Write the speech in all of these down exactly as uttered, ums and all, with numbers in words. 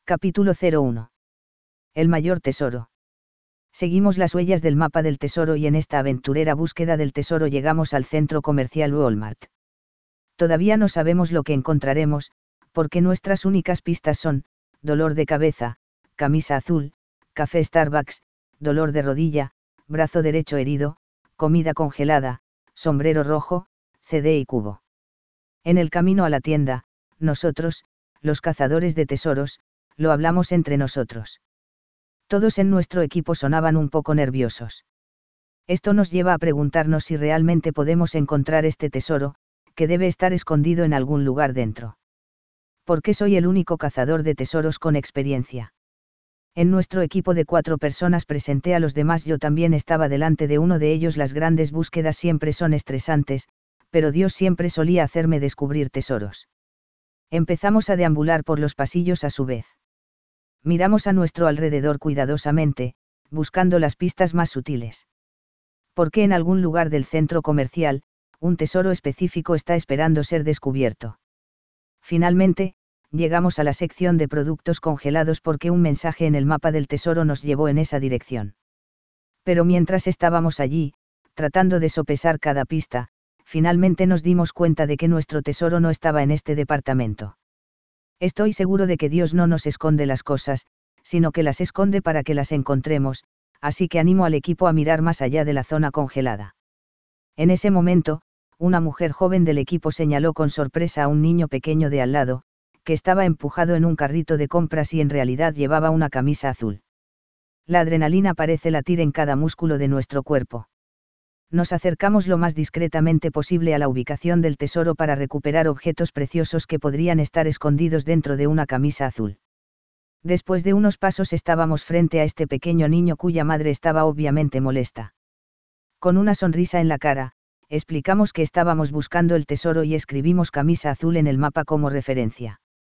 Capítulo cero uno. El mayor tesoro. Seguimos las huellas del mapa del tesoro y en esta aventurera búsqueda del tesoro llegamos al centro comercial Walmart. Todavía no sabemos lo que encontraremos, porque nuestras únicas pistas son, dolor de cabeza, camisa azul, café Starbucks, dolor de rodilla, brazo derecho herido, comida congelada, sombrero rojo, C D y cubo. En el camino a la tienda, nosotros, los cazadores de tesoros, lo hablamos entre nosotros. Todos en nuestro equipo sonaban un poco nerviosos. Esto nos lleva a preguntarnos si realmente podemos encontrar este tesoro, que debe estar escondido en algún lugar dentro. ¿Por qué soy el único cazador de tesoros con experiencia? En nuestro equipo de cuatro personas presenté a los demás, yo también estaba delante de uno de ellos. Las grandes búsquedas siempre son estresantes, pero Dios siempre solía hacerme descubrir tesoros. Empezamos a deambular por los pasillos a su vez. Miramos a nuestro alrededor cuidadosamente, buscando las pistas más sutiles. Porque en algún lugar del centro comercial, un tesoro específico está esperando ser descubierto. Finalmente, llegamos a la sección de productos congelados porque un mensaje en el mapa del tesoro nos llevó en esa dirección. Pero mientras estábamos allí, tratando de sopesar cada pista, finalmente nos dimos cuenta de que nuestro tesoro no estaba en este departamento. Estoy seguro de que Dios no nos esconde las cosas, sino que las esconde para que las encontremos, así que animo al equipo a mirar más allá de la zona congelada. En ese momento, una mujer joven del equipo señaló con sorpresa a un niño pequeño de al lado, que estaba empujado en un carrito de compras y en realidad llevaba una camisa azul. La adrenalina parece latir en cada músculo de nuestro cuerpo. Nos acercamos lo más discretamente posible a la ubicación del tesoro para recuperar objetos preciosos que podrían estar escondidos dentro de una camisa azul. Después de unos pasos estábamos frente a este pequeño niño cuya madre estaba obviamente molesta. Con una sonrisa en la cara, explicamos que estábamos buscando el tesoro y escribimos camisa azul en el mapa como referencia.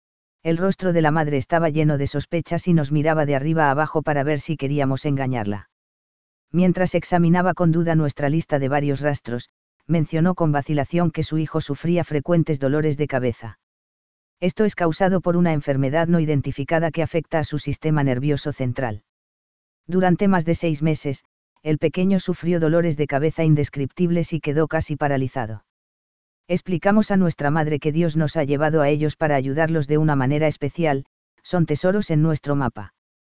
El rostro de la madre estaba lleno de sospechas y nos miraba de arriba a abajo para ver si queríamos engañarla. Mientras examinaba con duda nuestra lista de varios rastros, mencionó con vacilación que su hijo sufría frecuentes dolores de cabeza. Esto es causado por una enfermedad no identificada que afecta a su sistema nervioso central. Durante más de seis meses, el pequeño sufrió dolores de cabeza indescriptibles y quedó casi paralizado. Explicamos a nuestra madre que Dios nos ha llevado a ellos para ayudarlos de una manera especial, son tesoros en nuestro mapa.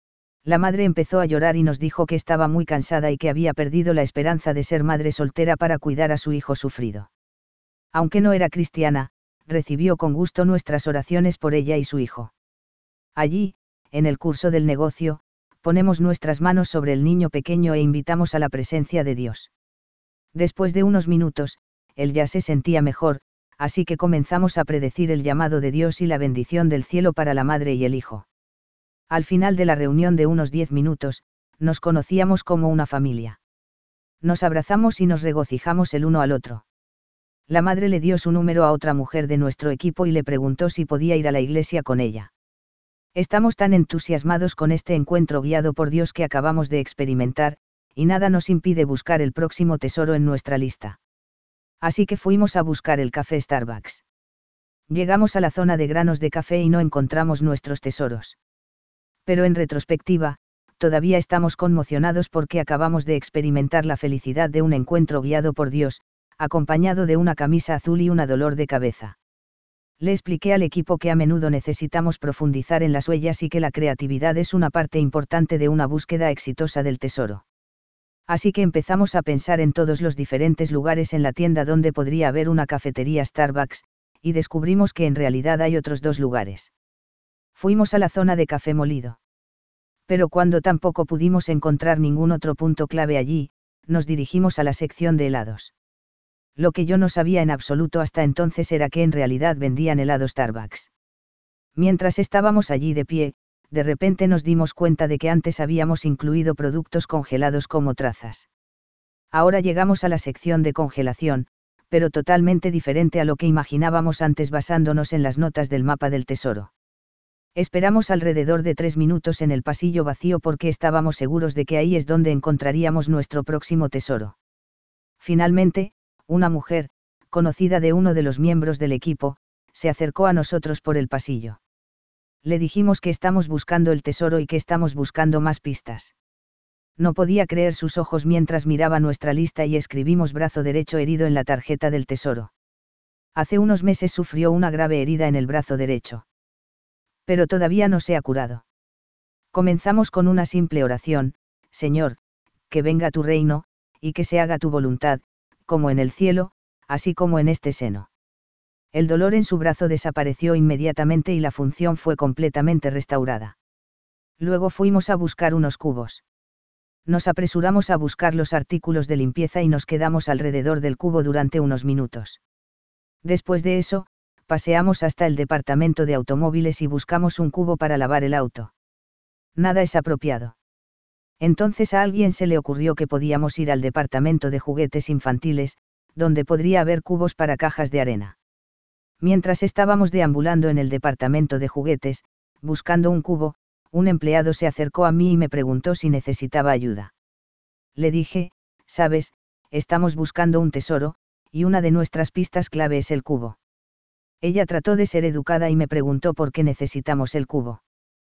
La madre empezó a llorar y nos dijo que estaba muy cansada y que había perdido la esperanza de ser madre soltera para cuidar a su hijo sufrido. Aunque no era cristiana, recibió con gusto nuestras oraciones por ella y su hijo. Allí, en el curso del negocio, ponemos nuestras manos sobre el niño pequeño e invitamos a la presencia de Dios. Después de unos minutos, él ya se sentía mejor, así que comenzamos a predecir el llamado de Dios y la bendición del cielo para la madre y el hijo. Al final de la reunión de unos diez minutos, nos conocíamos como una familia. Nos abrazamos y nos regocijamos el uno al otro. La madre le dio su número a otra mujer de nuestro equipo y le preguntó si podía ir a la iglesia con ella. Estamos tan entusiasmados con este encuentro guiado por Dios que acabamos de experimentar, y nada nos impide buscar el próximo tesoro en nuestra lista. Así que fuimos a buscar el café Starbucks. Llegamos a la zona de granos de café y no encontramos nuestros tesoros. Pero en retrospectiva, todavía estamos conmocionados porque acabamos de experimentar la felicidad de un encuentro guiado por Dios, acompañado de una camisa azul y una dolor de cabeza. Le expliqué al equipo que a menudo necesitamos profundizar en las huellas y que la creatividad es una parte importante de una búsqueda exitosa del tesoro. Así que empezamos a pensar en todos los diferentes lugares en la tienda donde podría haber una cafetería Starbucks, y descubrimos que en realidad hay otros dos lugares. Fuimos a la zona de café molido. Pero cuando tampoco pudimos encontrar ningún otro punto clave allí, nos dirigimos a la sección de helados. Lo que yo no sabía en absoluto hasta entonces era que en realidad vendían helado Starbucks. Mientras estábamos allí de pie, de repente nos dimos cuenta de que antes habíamos incluido productos congelados como trazas. Ahora llegamos a la sección de congelación, pero totalmente diferente a lo que imaginábamos antes basándonos en las notas del mapa del tesoro. Esperamos alrededor de tres minutos en el pasillo vacío porque estábamos seguros de que ahí es donde encontraríamos nuestro próximo tesoro. Finalmente, una mujer, conocida de uno de los miembros del equipo, se acercó a nosotros por el pasillo. Le dijimos que estamos buscando el tesoro y que estamos buscando más pistas. No podía creer sus ojos mientras miraba nuestra lista y escribimos brazo derecho herido en la tarjeta del tesoro. Hace unos meses sufrió una grave herida en el brazo derecho. Pero todavía no se ha curado. Comenzamos con una simple oración: Señor, que venga tu reino, y que se haga tu voluntad, como en el cielo, así como en este seno. El dolor en su brazo desapareció inmediatamente y la función fue completamente restaurada. Luego fuimos a buscar unos cubos. Nos apresuramos a buscar los artículos de limpieza y nos quedamos alrededor del cubo durante unos minutos. Después de eso, paseamos hasta el departamento de automóviles y buscamos un cubo para lavar el auto. Nada es apropiado. Entonces a alguien se le ocurrió que podíamos ir al departamento de juguetes infantiles, donde podría haber cubos para cajas de arena. Mientras estábamos deambulando en el departamento de juguetes, buscando un cubo, un empleado se acercó a mí y me preguntó si necesitaba ayuda. Le dije: sabes, estamos buscando un tesoro, y una de nuestras pistas clave es el cubo. Ella trató de ser educada y me preguntó por qué necesitamos el cubo.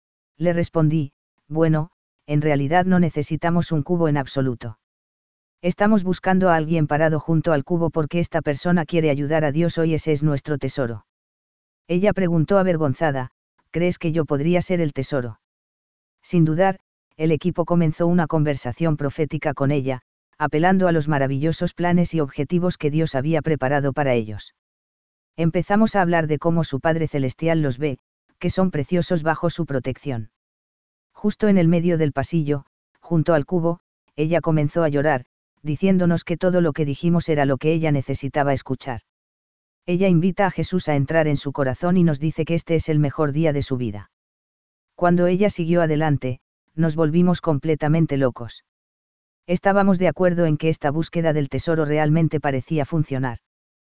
Le respondí: bueno, en realidad no necesitamos un cubo en absoluto. Estamos buscando a alguien parado junto al cubo porque esta persona quiere ayudar a Dios hoy, ese es nuestro tesoro. Ella preguntó avergonzada: ¿crees que yo podría ser el tesoro? Sin dudar, el equipo comenzó una conversación profética con ella, apelando a los maravillosos planes y objetivos que Dios había preparado para ellos. Empezamos a hablar de cómo su Padre Celestial los ve, que son preciosos bajo su protección. Justo en el medio del pasillo, junto al cubo, ella comenzó a llorar, diciéndonos que todo lo que dijimos era lo que ella necesitaba escuchar. Ella invita a Jesús a entrar en su corazón y nos dice que este es el mejor día de su vida. Cuando ella siguió adelante, nos volvimos completamente locos. Estábamos de acuerdo en que esta búsqueda del tesoro realmente parecía funcionar.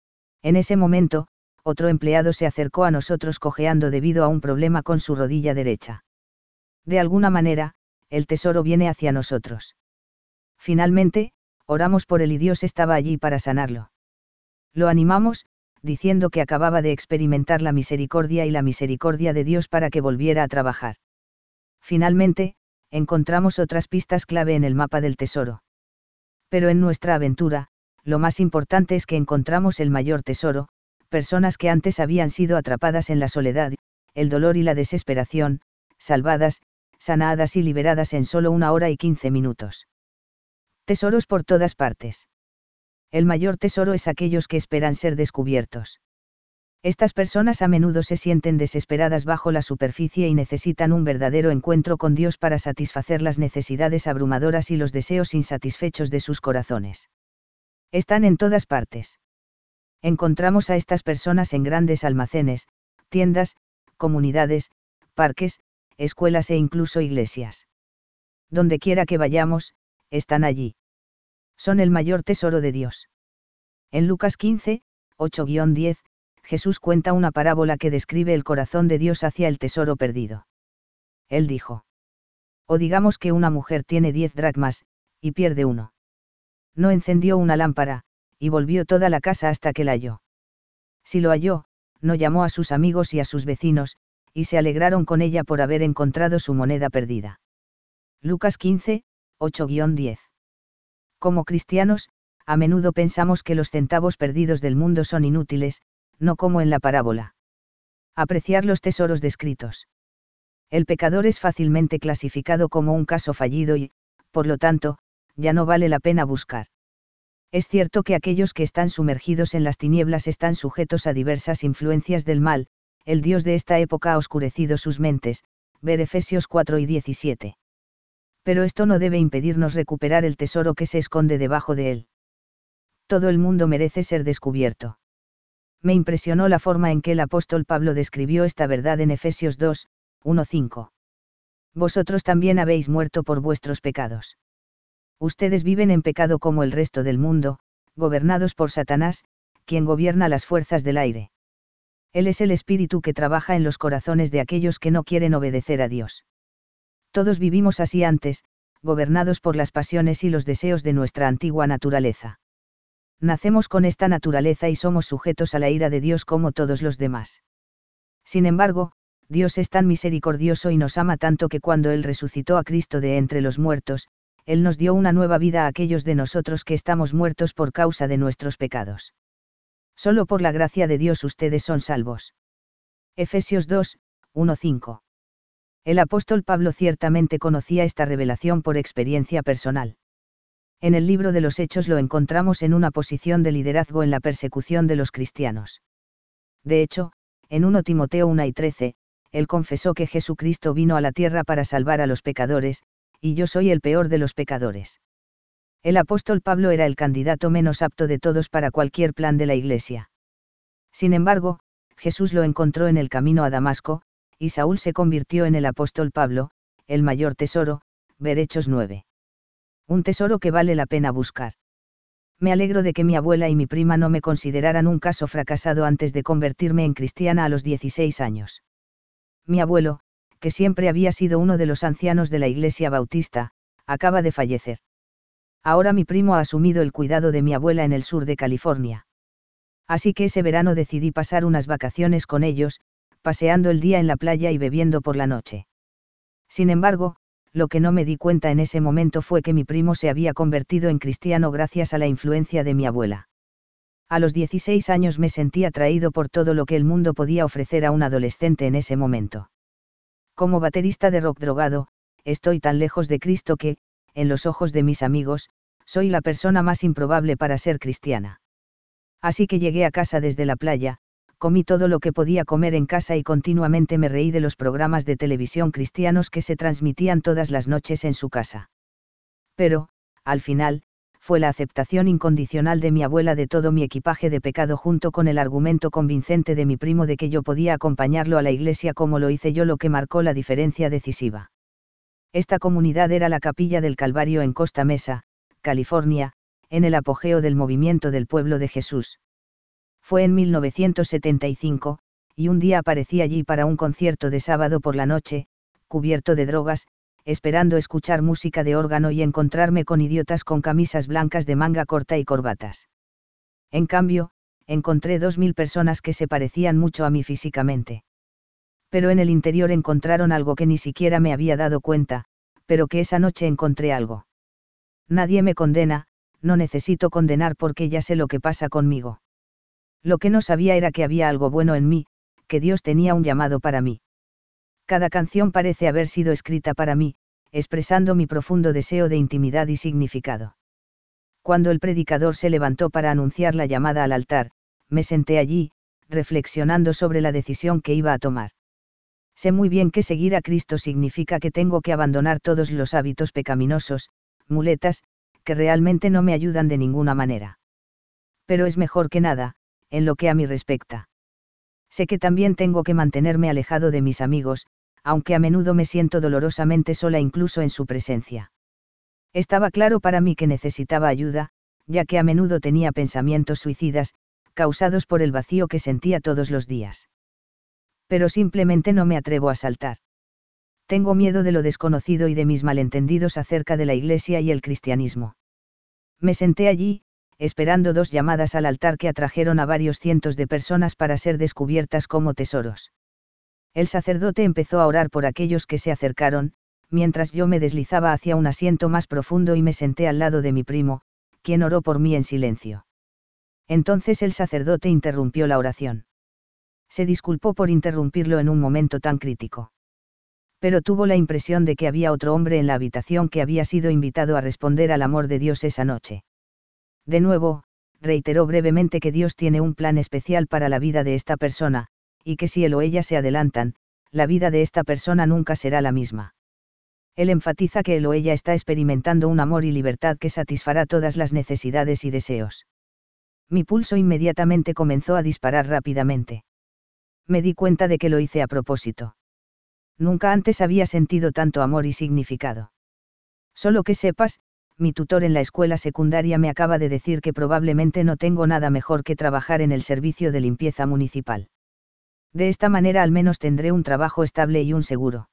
En ese momento, otro empleado se acercó a nosotros cojeando debido a un problema con su rodilla derecha. De alguna manera, el tesoro viene hacia nosotros. Finalmente, oramos por él y Dios estaba allí para sanarlo. Lo animamos, diciendo que acababa de experimentar la misericordia y la misericordia de Dios para que volviera a trabajar. Finalmente, encontramos otras pistas clave en el mapa del tesoro. Pero en nuestra aventura, lo más importante es que encontramos el mayor tesoro: personas que antes habían sido atrapadas en la soledad, el dolor y la desesperación, salvadas, sanadas y liberadas en solo una hora y quince minutos. Tesoros por todas partes. El mayor tesoro es aquellos que esperan ser descubiertos. Estas personas a menudo se sienten desesperadas bajo la superficie y necesitan un verdadero encuentro con Dios para satisfacer las necesidades abrumadoras y los deseos insatisfechos de sus corazones. Están en todas partes. Encontramos a estas personas en grandes almacenes, tiendas, comunidades, parques, escuelas e incluso iglesias. Donde quiera que vayamos, están allí. Son el mayor tesoro de Dios. En Lucas quince, ocho a diez, Jesús cuenta una parábola que describe el corazón de Dios hacia el tesoro perdido. Él dijo: o digamos que una mujer tiene diez dracmas, y pierde uno. No encendió una lámpara, y volvió toda la casa hasta que la halló. Si lo halló, no llamó a sus amigos y a sus vecinos, y se alegraron con ella por haber encontrado su moneda perdida. Lucas quince, ocho a diez. Como cristianos, a menudo pensamos que los centavos perdidos del mundo son inútiles, no como en la parábola. Apreciar los tesoros descritos. El pecador es fácilmente clasificado como un caso fallido y, por lo tanto, ya no vale la pena buscar. Es cierto que aquellos que están sumergidos en las tinieblas están sujetos a diversas influencias del mal, el Dios de esta época ha oscurecido sus mentes, ver Efesios cuatro y diecisiete. Pero esto no debe impedirnos recuperar el tesoro que se esconde debajo de él. Todo el mundo merece ser descubierto. Me impresionó la forma en que el apóstol Pablo describió esta verdad en Efesios dos, uno a cinco. Vosotros también habéis muerto por vuestros pecados. Ustedes viven en pecado como el resto del mundo, gobernados por Satanás, quien gobierna las fuerzas del aire. Él es el espíritu que trabaja en los corazones de aquellos que no quieren obedecer a Dios. Todos vivimos así antes, gobernados por las pasiones y los deseos de nuestra antigua naturaleza. Nacemos con esta naturaleza y somos sujetos a la ira de Dios como todos los demás. Sin embargo, Dios es tan misericordioso y nos ama tanto que cuando Él resucitó a Cristo de entre los muertos, Él nos dio una nueva vida a aquellos de nosotros que estamos muertos por causa de nuestros pecados. Solo por la gracia de Dios ustedes son salvos. Efesios dos, uno a cinco. El apóstol Pablo ciertamente conocía esta revelación por experiencia personal. En el libro de los Hechos lo encontramos en una posición de liderazgo en la persecución de los cristianos. De hecho, en primera Timoteo uno y trece, él confesó que Jesucristo vino a la tierra para salvar a los pecadores, y yo soy el peor de los pecadores. El apóstol Pablo era el candidato menos apto de todos para cualquier plan de la Iglesia. Sin embargo, Jesús lo encontró en el camino a Damasco, y Saúl se convirtió en el apóstol Pablo, el mayor tesoro, ver Hechos nueve. Un tesoro que vale la pena buscar. Me alegro de que mi abuela y mi prima no me consideraran un caso fracasado antes de convertirme en cristiana a los dieciséis años. Mi abuelo, que siempre había sido uno de los ancianos de la Iglesia Bautista, acaba de fallecer. Ahora mi primo ha asumido el cuidado de mi abuela en el sur de California. Así que ese verano decidí pasar unas vacaciones con ellos, paseando el día en la playa y bebiendo por la noche. Sin embargo, lo que no me di cuenta en ese momento fue que mi primo se había convertido en cristiano gracias a la influencia de mi abuela. A los dieciséis años me sentí atraído por todo lo que el mundo podía ofrecer a un adolescente en ese momento. Como baterista de rock drogado, estoy tan lejos de Cristo que, en los ojos de mis amigos, soy la persona más improbable para ser cristiana. Así que llegué a casa desde la playa, comí todo lo que podía comer en casa y continuamente me reí de los programas de televisión cristianos que se transmitían todas las noches en su casa. Pero, al final, fue la aceptación incondicional de mi abuela de todo mi equipaje de pecado junto con el argumento convincente de mi primo de que yo podía acompañarlo a la iglesia como lo hice yo lo que marcó la diferencia decisiva. Esta comunidad era la Capilla del Calvario en Costa Mesa, California, en el apogeo del movimiento del pueblo de Jesús. Fue en mil novecientos setenta y cinco, y un día aparecí allí para un concierto de sábado por la noche, cubierto de drogas, esperando escuchar música de órgano y encontrarme con idiotas con camisas blancas de manga corta y corbatas. En cambio, encontré dos mil personas que se parecían mucho a mí físicamente. Pero en el interior encontraron algo que ni siquiera me había dado cuenta, pero que esa noche encontré algo. Nadie me condena, no necesito condenar porque ya sé lo que pasa conmigo. Lo que no sabía era que había algo bueno en mí, que Dios tenía un llamado para mí. Cada canción parece haber sido escrita para mí, expresando mi profundo deseo de intimidad y significado. Cuando el predicador se levantó para anunciar la llamada al altar, me senté allí, reflexionando sobre la decisión que iba a tomar. Sé muy bien que seguir a Cristo significa que tengo que abandonar todos los hábitos pecaminosos, muletas, que realmente no me ayudan de ninguna manera. Pero es mejor que nada, en lo que a mí respecta. Sé que también tengo que mantenerme alejado de mis amigos, aunque a menudo me siento dolorosamente sola incluso en su presencia. Estaba claro para mí que necesitaba ayuda, ya que a menudo tenía pensamientos suicidas, causados por el vacío que sentía todos los días. Pero simplemente no me atrevo a saltar. Tengo miedo de lo desconocido y de mis malentendidos acerca de la Iglesia y el cristianismo. Me senté allí, esperando dos llamadas al altar que atrajeron a varios cientos de personas para ser descubiertas como tesoros. El sacerdote empezó a orar por aquellos que se acercaron, mientras yo me deslizaba hacia un asiento más profundo y me senté al lado de mi primo, quien oró por mí en silencio. Entonces el sacerdote interrumpió la oración. Se disculpó por interrumpirlo en un momento tan crítico. Pero tuvo la impresión de que había otro hombre en la habitación que había sido invitado a responder al amor de Dios esa noche. De nuevo, reiteró brevemente que Dios tiene un plan especial para la vida de esta persona, y que si él o ella se adelantan, la vida de esta persona nunca será la misma. Él enfatiza que él o ella está experimentando un amor y libertad que satisfará todas las necesidades y deseos. Mi pulso inmediatamente comenzó a disparar rápidamente. Me di cuenta de que lo hice a propósito. Nunca antes había sentido tanto amor y significado. Solo que sepas, mi tutor en la escuela secundaria me acaba de decir que probablemente no tengo nada mejor que trabajar en el servicio de limpieza municipal. De esta manera al menos tendré un trabajo estable y un seguro.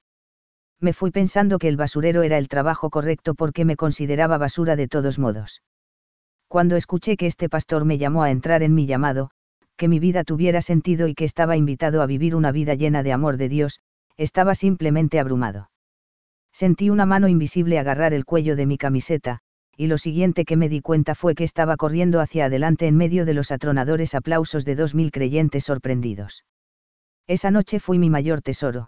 Me fui pensando que el basurero era el trabajo correcto porque me consideraba basura de todos modos. Cuando escuché que este pastor me llamó a entrar en mi llamado, que mi vida tuviera sentido y que estaba invitado a vivir una vida llena de amor de Dios, estaba simplemente abrumado. Sentí una mano invisible agarrar el cuello de mi camiseta, y lo siguiente que me di cuenta fue que estaba corriendo hacia adelante en medio de los atronadores aplausos de dos mil creyentes sorprendidos. Esa noche fui mi mayor tesoro.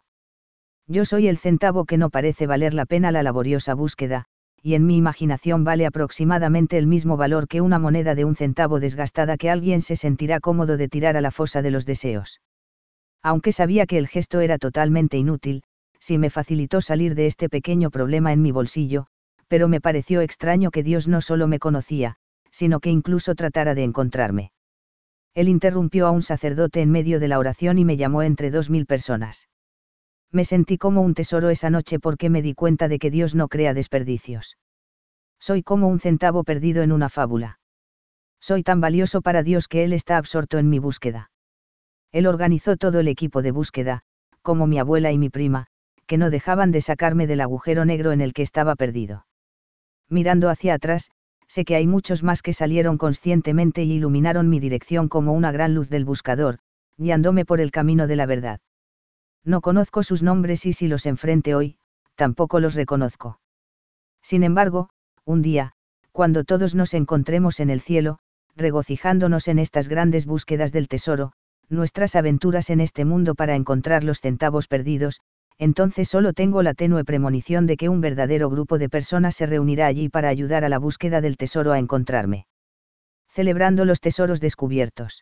Yo soy el centavo que no parece valer la pena la laboriosa búsqueda, y en mi imaginación vale aproximadamente el mismo valor que una moneda de un centavo desgastada que alguien se sentirá cómodo de tirar a la fosa de los deseos. Aunque sabía que el gesto era totalmente inútil, sí me facilitó salir de este pequeño problema en mi bolsillo, pero me pareció extraño que Dios no solo me conocía, sino que incluso tratara de encontrarme. Él interrumpió a un sacerdote en medio de la oración y me llamó entre dos mil personas. Me sentí como un tesoro esa noche porque me di cuenta de que Dios no crea desperdicios. Soy como un centavo perdido en una fábula. Soy tan valioso para Dios que Él está absorto en mi búsqueda. Él organizó todo el equipo de búsqueda, como mi abuela y mi prima, que no dejaban de sacarme del agujero negro en el que estaba perdido. Mirando hacia atrás, sé que hay muchos más que salieron conscientemente y iluminaron mi dirección como una gran luz del buscador, guiándome por el camino de la verdad. No conozco sus nombres y si los enfrente hoy, tampoco los reconozco. Sin embargo, un día, cuando todos nos encontremos en el cielo, regocijándonos en estas grandes búsquedas del tesoro, nuestras aventuras en este mundo para encontrar los centavos perdidos, entonces solo tengo la tenue premonición de que un verdadero grupo de personas se reunirá allí para ayudar a la búsqueda del tesoro a encontrarme. Celebrando los tesoros descubiertos.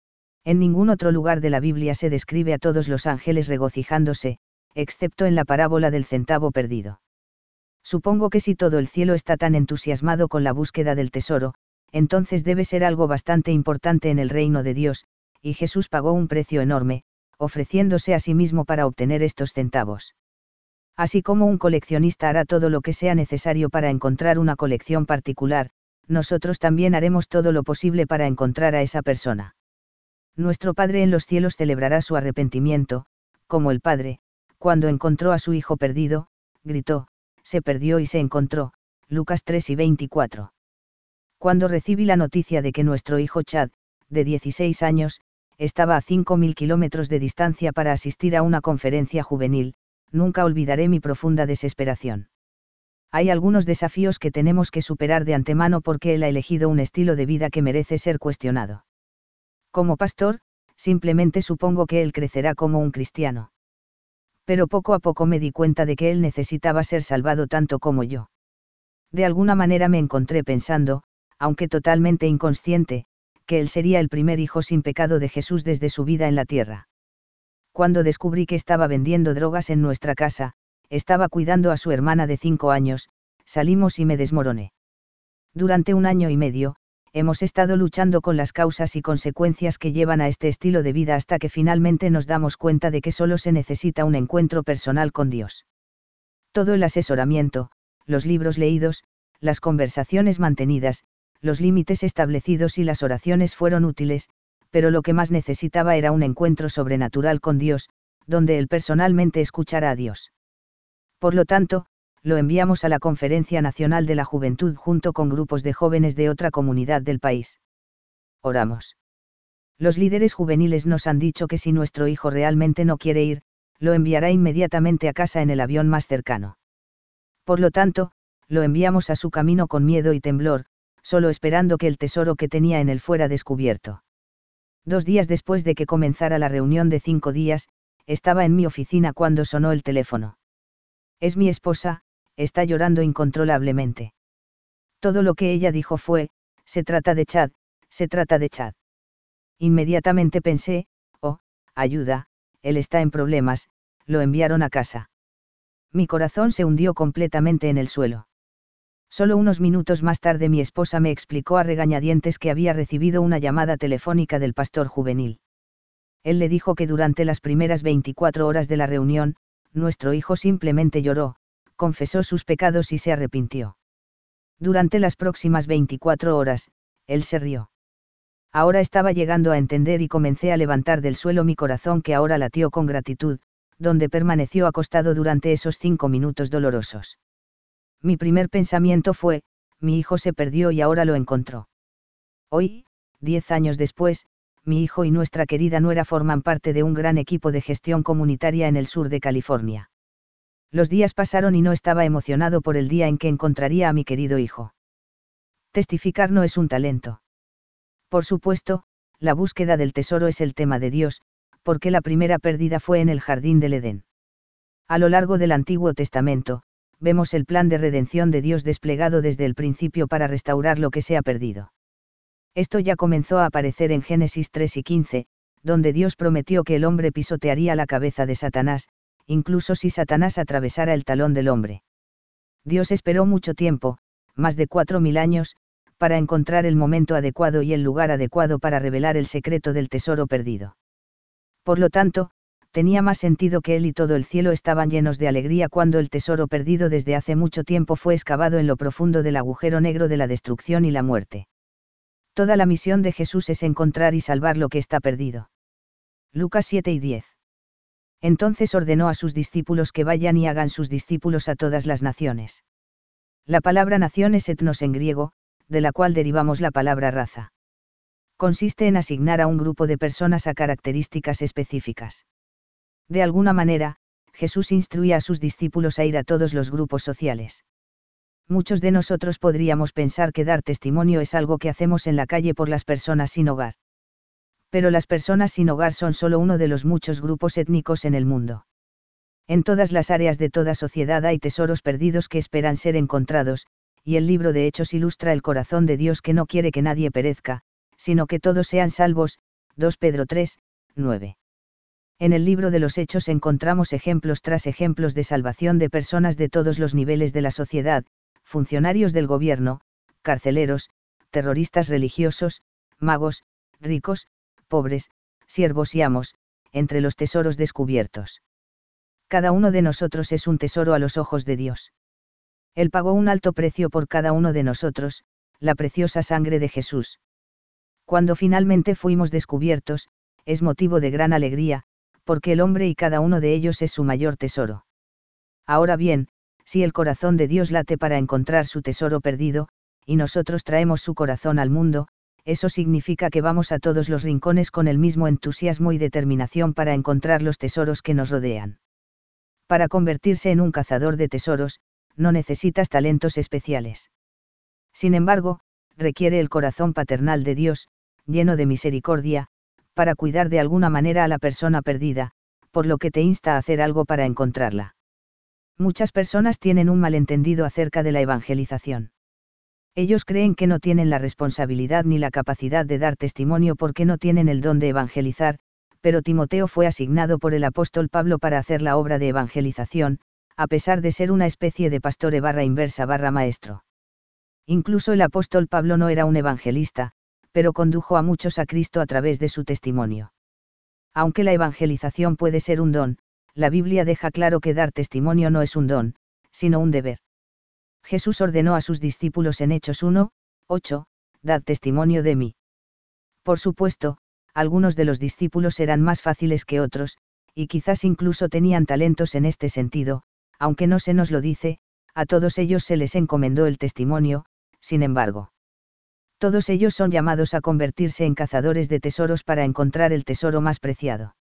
En ningún otro lugar de la Biblia se describe a todos los ángeles regocijándose, excepto en la parábola del centavo perdido. Supongo que si todo el cielo está tan entusiasmado con la búsqueda del tesoro, entonces debe ser algo bastante importante en el reino de Dios, y Jesús pagó un precio enorme, ofreciéndose a sí mismo para obtener estos centavos. Así como un coleccionista hará todo lo que sea necesario para encontrar una colección particular, nosotros también haremos todo lo posible para encontrar a esa persona. Nuestro Padre en los cielos celebrará su arrepentimiento, como el Padre, cuando encontró a su hijo perdido, gritó, se perdió y se encontró, Lucas tres y veinticuatro. Cuando recibí la noticia de que nuestro hijo Chad, de dieciséis años, estaba a cinco mil kilómetros de distancia para asistir a una conferencia juvenil, nunca olvidaré mi profunda desesperación. Hay algunos desafíos que tenemos que superar de antemano porque él ha elegido un estilo de vida que merece ser cuestionado. Como pastor, simplemente supongo que él crecerá como un cristiano. Pero poco a poco me di cuenta de que él necesitaba ser salvado tanto como yo. De alguna manera me encontré pensando, aunque totalmente inconsciente, que él sería el primer hijo sin pecado de Jesús desde su vida en la tierra. Cuando descubrí que estaba vendiendo drogas en nuestra casa, estaba cuidando a su hermana de cinco años, salimos y me desmoroné. Durante un año y medio, hemos estado luchando con las causas y consecuencias que llevan a este estilo de vida hasta que finalmente nos damos cuenta de que solo se necesita un encuentro personal con Dios. Todo el asesoramiento, los libros leídos, las conversaciones mantenidas, los límites establecidos y las oraciones fueron útiles, pero lo que más necesitaba era un encuentro sobrenatural con Dios, donde él personalmente escuchara a Dios. Por lo tanto, lo enviamos a la Conferencia Nacional de la Juventud junto con grupos de jóvenes de otra comunidad del país. Oramos. Los líderes juveniles nos han dicho que si nuestro hijo realmente no quiere ir, lo enviará inmediatamente a casa en el avión más cercano. Por lo tanto, lo enviamos a su camino con miedo y temblor, solo esperando que el tesoro que tenía en él fuera descubierto. Dos días después de que comenzara la reunión de cinco días, estaba en mi oficina cuando sonó el teléfono. Es mi esposa, está llorando incontrolablemente. Todo lo que ella dijo fue, se trata de Chad, se trata de Chad. Inmediatamente pensé, oh, ayuda, él está en problemas, lo enviaron a casa. Mi corazón se hundió completamente en el suelo. Solo unos minutos más tarde mi esposa me explicó a regañadientes que había recibido una llamada telefónica del pastor juvenil. Él le dijo que durante las primeras veinticuatro horas de la reunión, nuestro hijo simplemente lloró, confesó sus pecados y se arrepintió. Durante las próximas veinticuatro horas, él se rió. Ahora estaba llegando a entender y comencé a levantar del suelo mi corazón que ahora latió con gratitud, donde permaneció acostado durante esos cinco minutos dolorosos. Mi primer pensamiento fue, mi hijo se perdió y ahora lo encontró. Hoy, diez años después, mi hijo y nuestra querida nuera forman parte de un gran equipo de gestión comunitaria en el sur de California. Los días pasaron y no estaba emocionado por el día en que encontraría a mi querido hijo. Testificar no es un talento. Por supuesto, la búsqueda del tesoro es el tema de Dios, porque la primera pérdida fue en el jardín del Edén. A lo largo del Antiguo Testamento, vemos el plan de redención de Dios desplegado desde el principio para restaurar lo que se ha perdido. Esto ya comenzó a aparecer en Génesis tres y quince, donde Dios prometió que el hombre pisotearía la cabeza de Satanás, incluso si Satanás atravesara el talón del hombre. Dios esperó mucho tiempo, más de cuatro mil años, para encontrar el momento adecuado y el lugar adecuado para revelar el secreto del tesoro perdido. Por lo tanto, tenía más sentido que él y todo el cielo estaban llenos de alegría cuando el tesoro perdido desde hace mucho tiempo fue excavado en lo profundo del agujero negro de la destrucción y la muerte. Toda la misión de Jesús es encontrar y salvar lo que está perdido. Lucas siete y diez. Entonces ordenó a sus discípulos que vayan y hagan sus discípulos a todas las naciones. La palabra nación es etnos en griego, de la cual derivamos la palabra raza. Consiste en asignar a un grupo de personas a características específicas. De alguna manera, Jesús instruía a sus discípulos a ir a todos los grupos sociales. Muchos de nosotros podríamos pensar que dar testimonio es algo que hacemos en la calle por las personas sin hogar. Pero las personas sin hogar son solo uno de los muchos grupos étnicos en el mundo. En todas las áreas de toda sociedad hay tesoros perdidos que esperan ser encontrados, y el libro de Hechos ilustra el corazón de Dios que no quiere que nadie perezca, sino que todos sean salvos. dos Pedro tres, nueve. En el libro de los Hechos encontramos ejemplos tras ejemplos de salvación de personas de todos los niveles de la sociedad, funcionarios del gobierno, carceleros, terroristas religiosos, magos, ricos, pobres, siervos y amos, entre los tesoros descubiertos. Cada uno de nosotros es un tesoro a los ojos de Dios. Él pagó un alto precio por cada uno de nosotros, la preciosa sangre de Jesús. Cuando finalmente fuimos descubiertos, es motivo de gran alegría, porque el hombre y cada uno de ellos es su mayor tesoro. Ahora bien, si el corazón de Dios late para encontrar su tesoro perdido, y nosotros traemos su corazón al mundo, eso significa que vamos a todos los rincones con el mismo entusiasmo y determinación para encontrar los tesoros que nos rodean. Para convertirse en un cazador de tesoros, no necesitas talentos especiales. Sin embargo, requiere el corazón paternal de Dios, lleno de misericordia, para cuidar de alguna manera a la persona perdida, por lo que te insta a hacer algo para encontrarla. Muchas personas tienen un malentendido acerca de la evangelización. Ellos creen que no tienen la responsabilidad ni la capacidad de dar testimonio porque no tienen el don de evangelizar, pero Timoteo fue asignado por el apóstol Pablo para hacer la obra de evangelización, a pesar de ser una especie de pastore barra inversa barra maestro. Incluso el apóstol Pablo no era un evangelista, pero condujo a muchos a Cristo a través de su testimonio. Aunque la evangelización puede ser un don, la Biblia deja claro que dar testimonio no es un don, sino un deber. Jesús ordenó a sus discípulos en Hechos uno, ocho, dad testimonio de mí. Por supuesto, algunos de los discípulos eran más fáciles que otros, y quizás incluso tenían talentos en este sentido, aunque no se nos lo dice, a todos ellos se les encomendó el testimonio, sin embargo. Todos ellos son llamados a convertirse en cazadores de tesoros para encontrar el tesoro más preciado.